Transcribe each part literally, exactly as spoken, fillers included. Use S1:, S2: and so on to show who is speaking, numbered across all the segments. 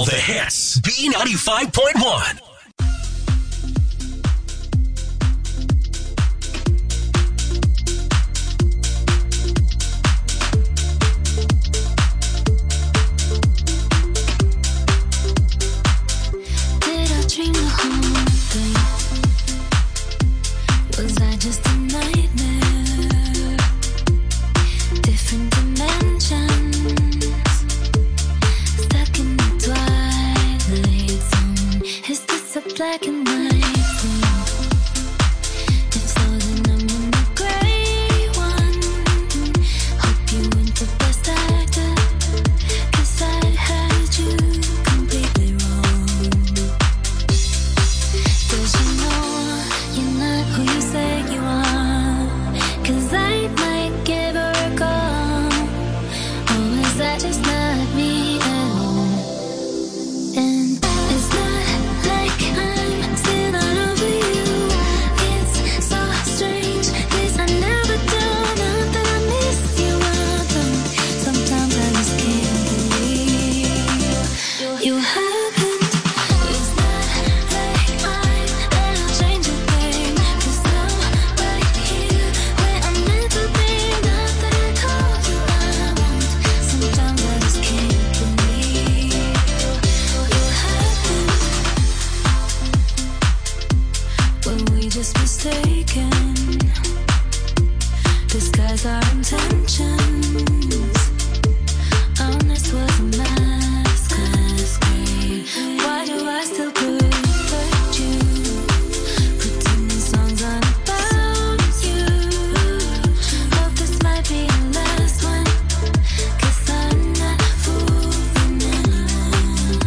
S1: the hits. B ninety-five point one.
S2: Black and white. If so, then I'm in the gray one. Hope you went the best actor, 'cause I had you completely wrong. Does you know you're not who you say you are? 'Cause I might give her a call. Or is that just not me at all? And it's not like I'm still not over you. It's so strange, 'cause I never do. Not that I miss you, I don't. Sometimes I just can't believe you happened. It's not like I'm gonna change a thing. 'Cause I'm right here where I'm meant to be. Not that I told you I won't. Sometimes I just can't believe you happened. When we just mistaken, disguise our intentions. Honest was a masquerade. Why do I still protect you? Pretending songs aren't about you. Hope this might be the last one, 'cause I'm not fooling anyone.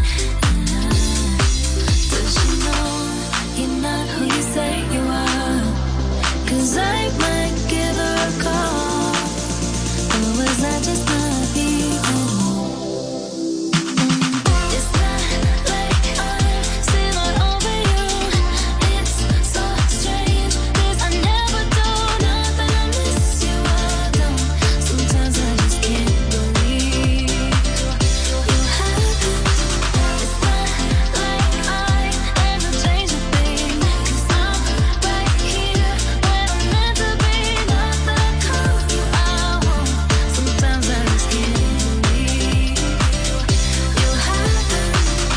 S2: Does you know you're not who you say you are? 'Cause I might give her a call. Or was that just not me at all? It's not like I'm still not over you. It's so strange, 'cause I never do. Not that I miss you, I don't. Sometimes I just can't believe you happened. It's not like I ever change a thing. 'Cause I'm right here where I'm meant to be. Not that I told you I won't. Sometimes I just can't believe you happened.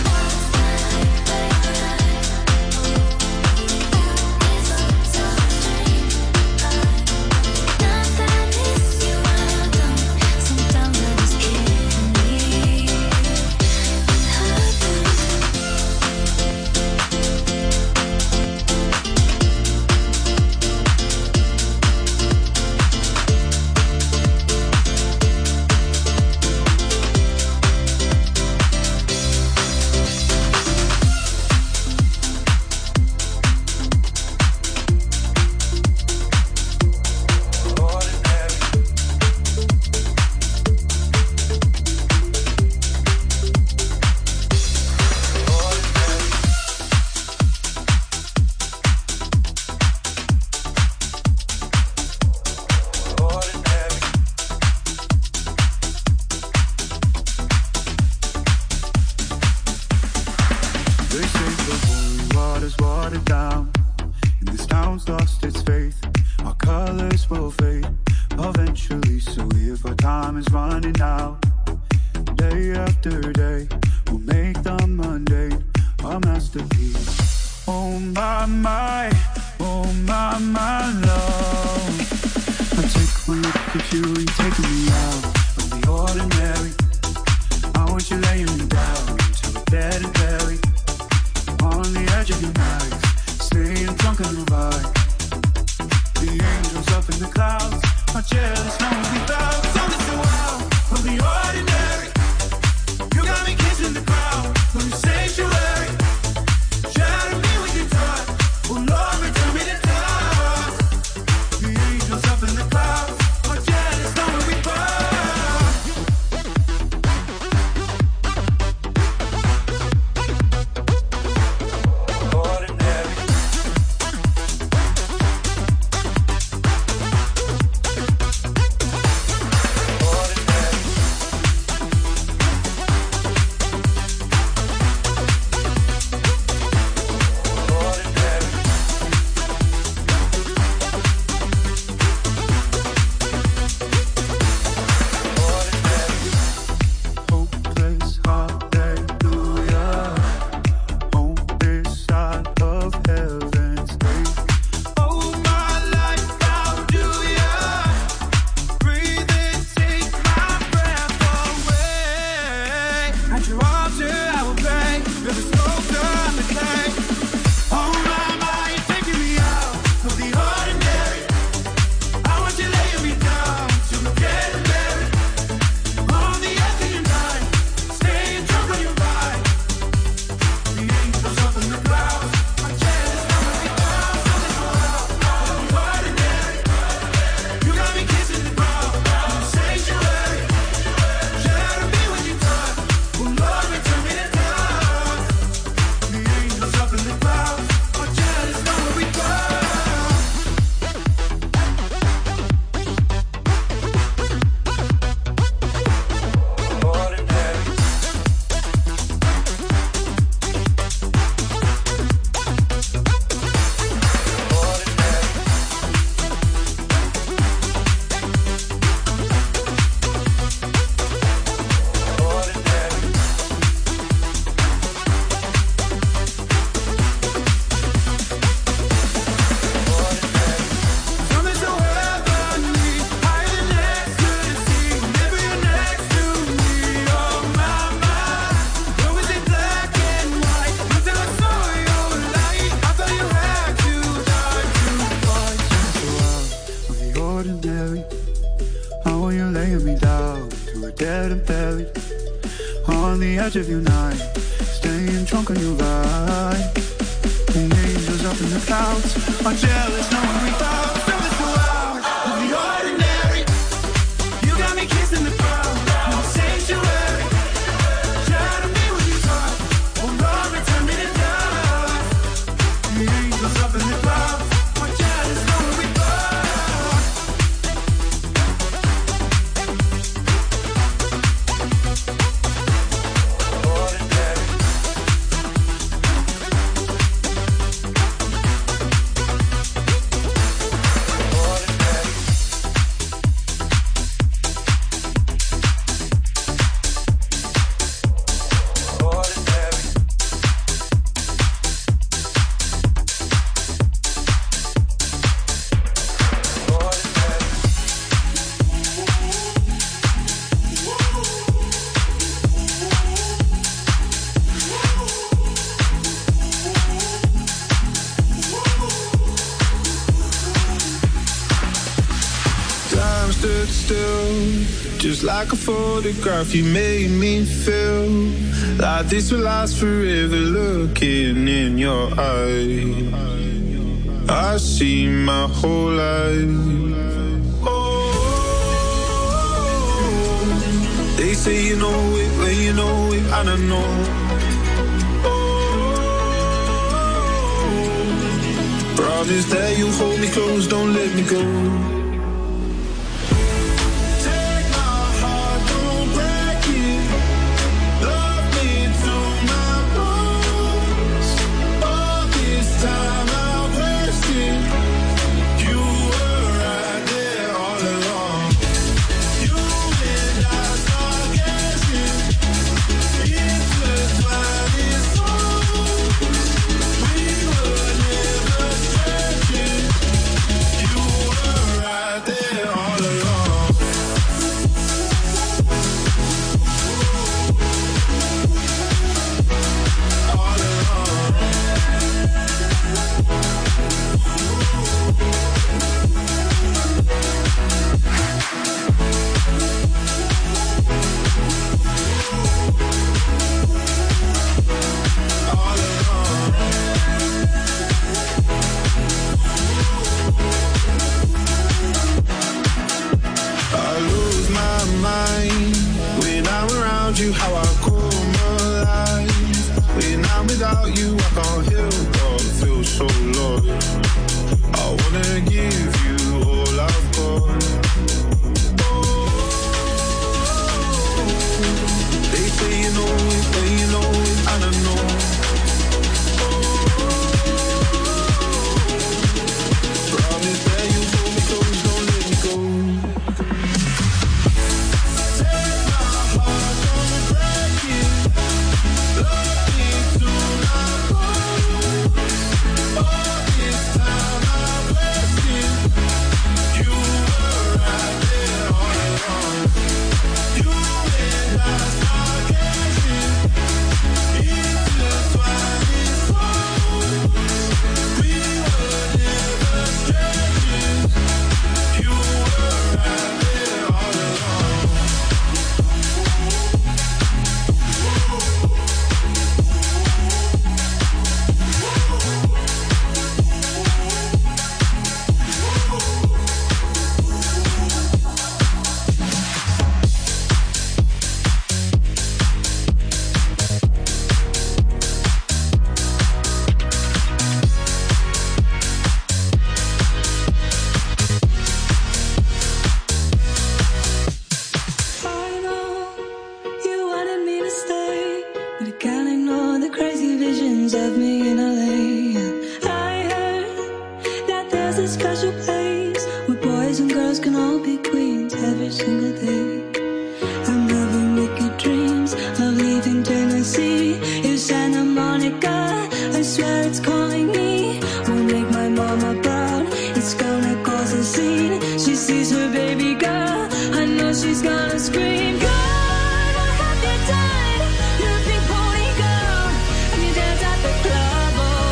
S2: It's so strange. Not that I miss you, I don't. Sometimes I just can't believe you happened.
S3: They say the holy water's watered down, and this town's lost its faith. Our colors will fade eventually, so if our time is running out, day after day, we'll make the mundane a masterpiece. Oh my, my, oh my, my love. I take one look at you and you're taking me out of the ordinary. I want you laying me down to the dead and buried. On the edge of your night, staying drunk on the ride. The angels up in the clouds are jealous, no one without. So it's the wild of the ordinary. You got me kissing the ground from your sanctuary. Shadow me with your touch, oh Lord, return me to dust. The angels up in the clouds are jealous, no one edge of your night, staying drunk on your ride. The angels up in the clouds are jealous knowing we found feathers go out of the ordinary. You got me kissing the ground in the sanctuary. Try to be what you thought, oh Lord, return me to dust. The angels up in the clouds are jealous knowing we just like a photograph, you made me feel like this will last forever. Looking in your eyes, I see my whole life. Oh, they say you know it when you know it, I don't know. Oh, promise that you'll hold me close, don't let me go.
S2: Club, oh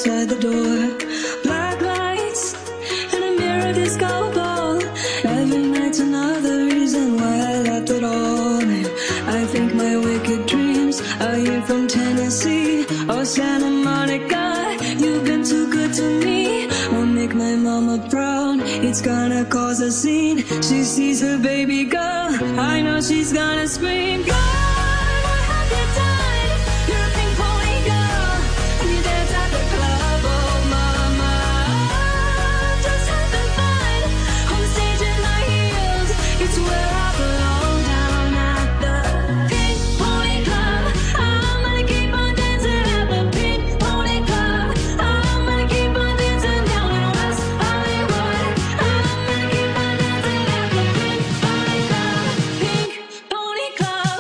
S4: outside the door. Black lights and a mirror disco ball. Every night's another reason why I left it all. And I think my wicked dreams are you from Tennessee or Santa Monica. You've been too good to me. I'll make my mama proud. It's gonna cause a scene. She sees her baby girl. I know she's gonna scream. God, what have you done? You're a pink pony girl. And you dance at the club. Oh, mama, I'm just having fun. On the stage in my heels. It's where I belong, down at the Pink Pony Club. I'm gonna keep on dancing at the Pink Pony Club. I'm gonna keep on dancing down in West Hollywood. I'm gonna keep on dancing at the Pink Pony Club. Pink Pony Club.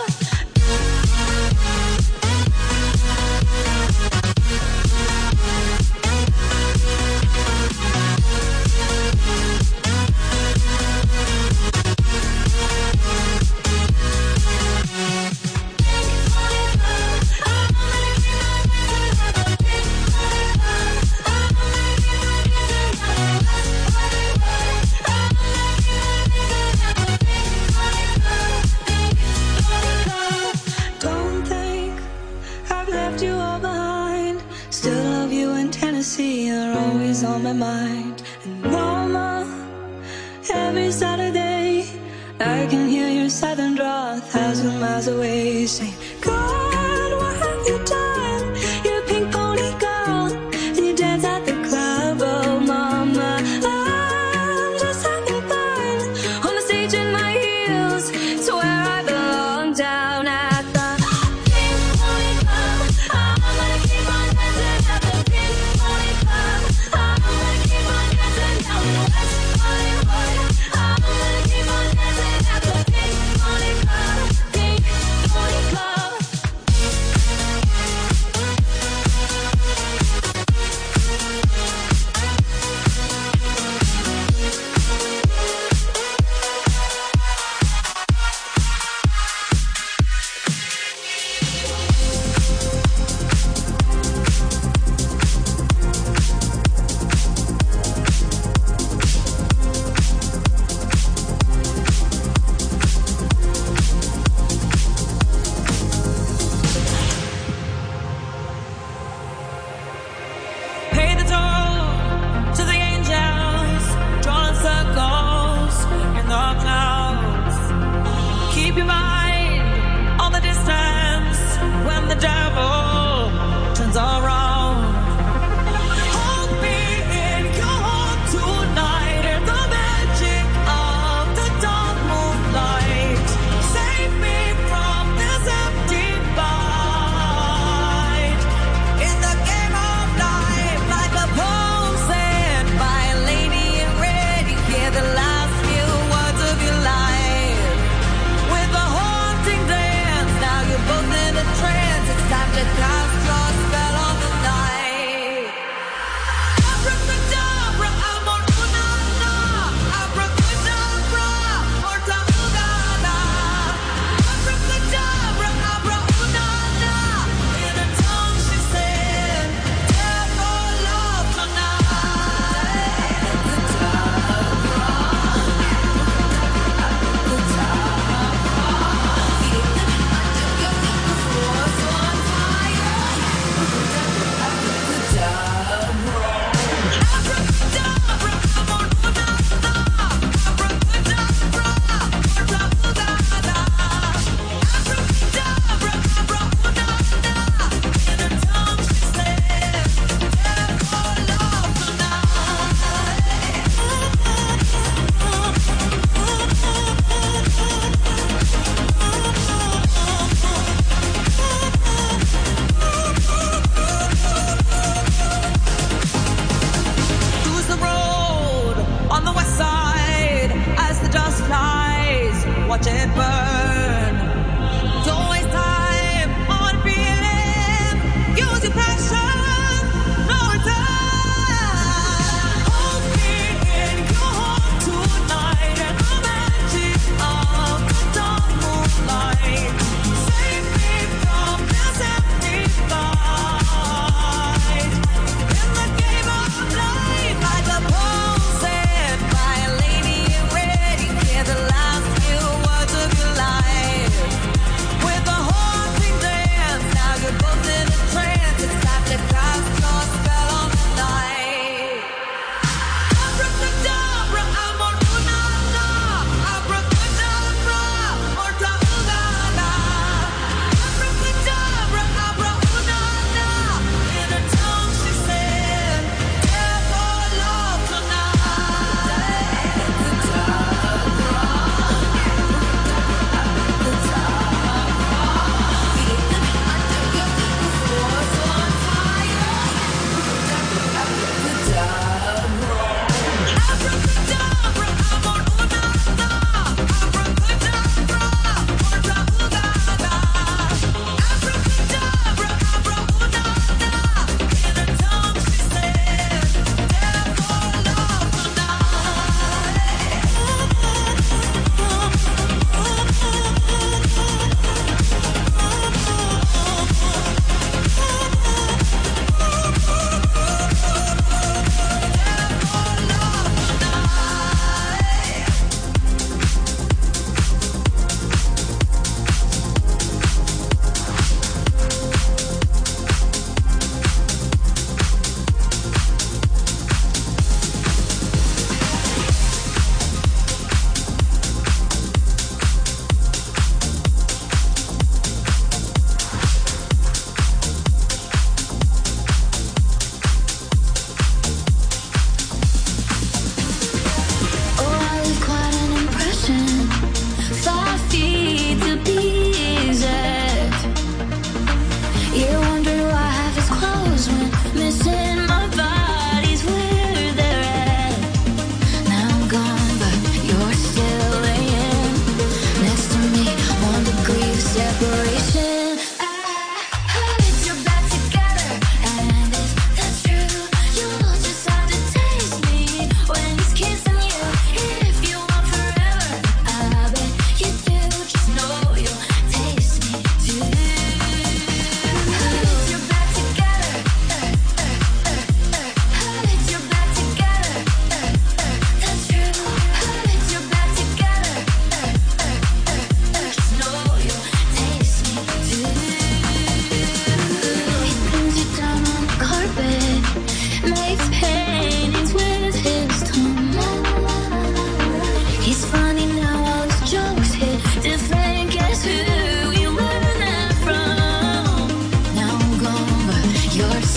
S4: Don't think I've left you all behind. Still love you in Tennessee, you're always on my mind. And mama, every Saturday I can hear your southern draw a thousand miles away, saying, God, what have you done? You're a pink pony girl, and you dance at the club. Oh, mama, I'm just having fun on the stage in my heels. It's where I belong, down at the Pink Pony Club. I'm gonna keep on dancing at the Pink Pony Club. I'm gonna keep on dancing down in West Hollywood. I'm gonna keep on dancing at the Pink Pony Club. Pink Pony Club.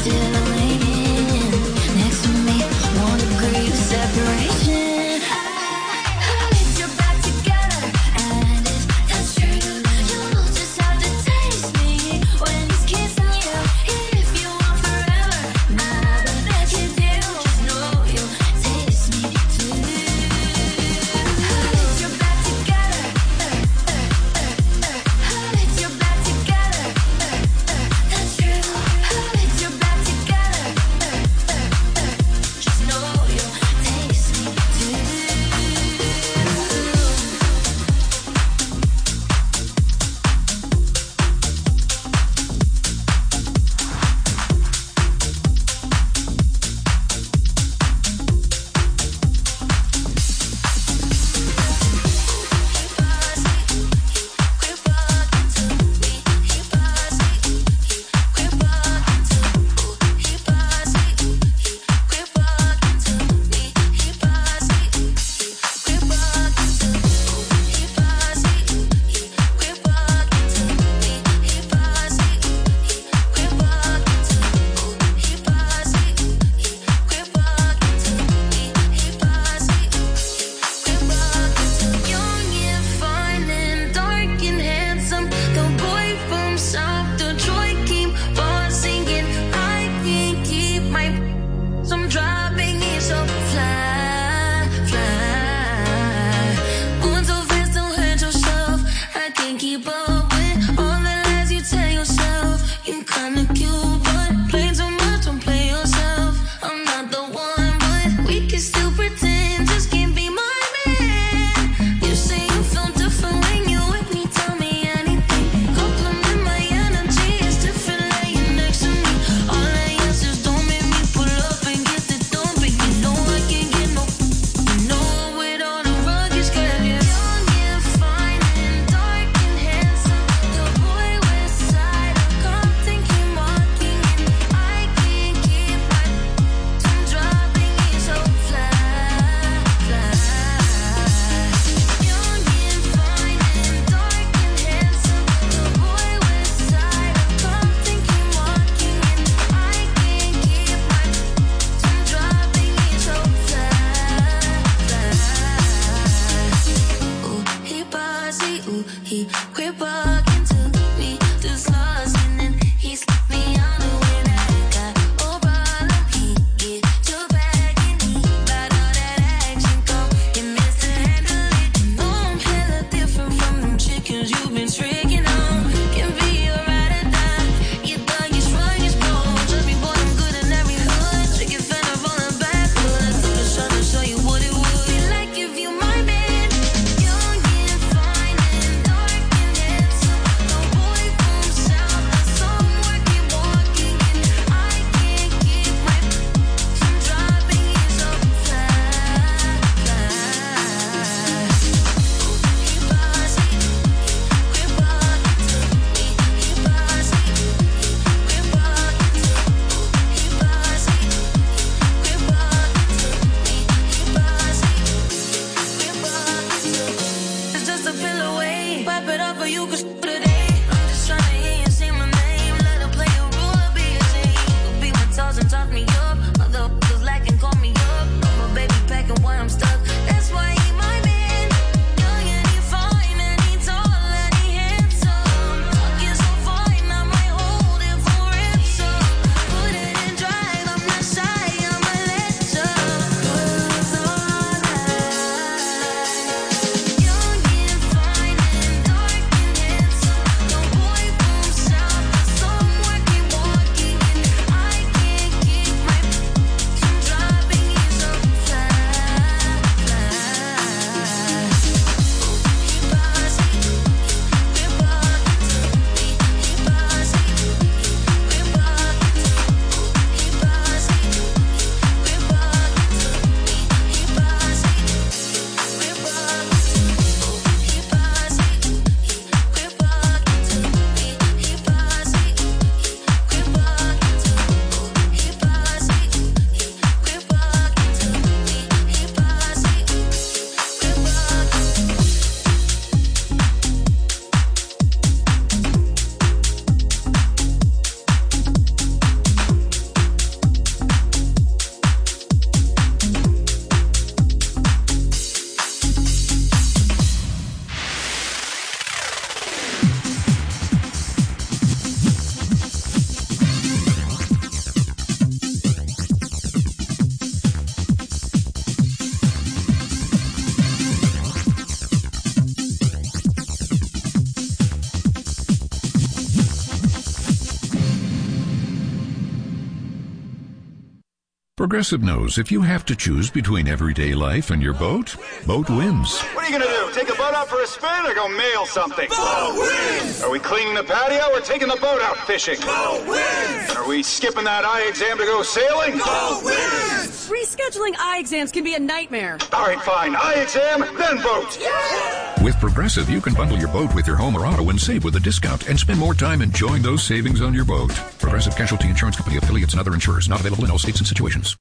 S2: Together
S5: Progressive knows if you have to choose between everyday life and your boat, boat wins.
S6: What are you going to do? Take the boat out for a spin or go mail something?
S7: Boat wins!
S6: Are we cleaning the patio or taking the boat out fishing?
S7: Boat wins!
S6: Are we skipping that eye exam to go sailing?
S7: Boat wins!
S8: Rescheduling eye exams can be a nightmare.
S6: All right, fine. Eye exam, then boat.
S7: Yeah!
S5: With Progressive, you can bundle your boat with your home or auto and save with a discount and spend more time enjoying those savings on your boat. Progressive Casualty Insurance Company, affiliates, and other insurers. Not available in all states and situations.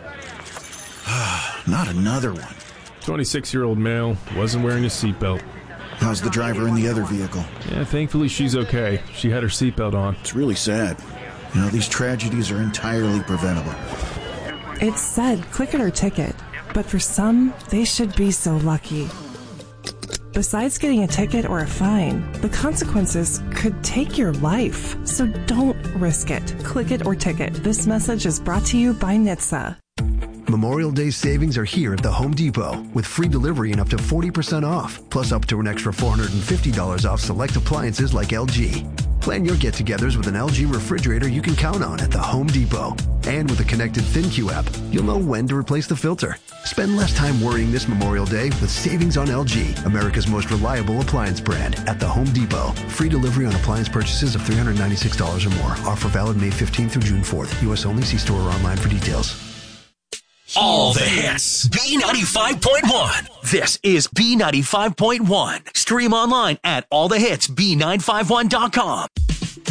S9: Not another one.
S10: twenty-six-year-old male, wasn't wearing a seatbelt.
S9: How's the driver in the other vehicle?
S10: Yeah, thankfully she's okay. She had her seatbelt on.
S9: It's really sad. You know, these tragedies are entirely preventable.
S11: It said click it or ticket, but for some, they should be so lucky. Besides getting a ticket or a fine, the consequences could take your life. So don't risk it. Click it or ticket. This message is brought to you by N H T S A.
S12: Memorial Day savings are here at the Home Depot with free delivery and up to forty percent off, plus up to an extra four hundred fifty dollars off select appliances like L G. Plan your get-togethers with an L G refrigerator you can count on at the Home Depot. And with a connected ThinQ app, you'll know when to replace the filter. Spend less time worrying this Memorial Day with savings on L G, America's most reliable appliance brand, at the Home Depot. Free delivery on appliance purchases of three hundred ninety-six dollars or more. Offer valid May fifteenth through June fourth. U S only. See store or online for details.
S1: All the hits. B ninety-five point one. This is B ninety-five point one. Stream online at all the hits B nine five one dot com.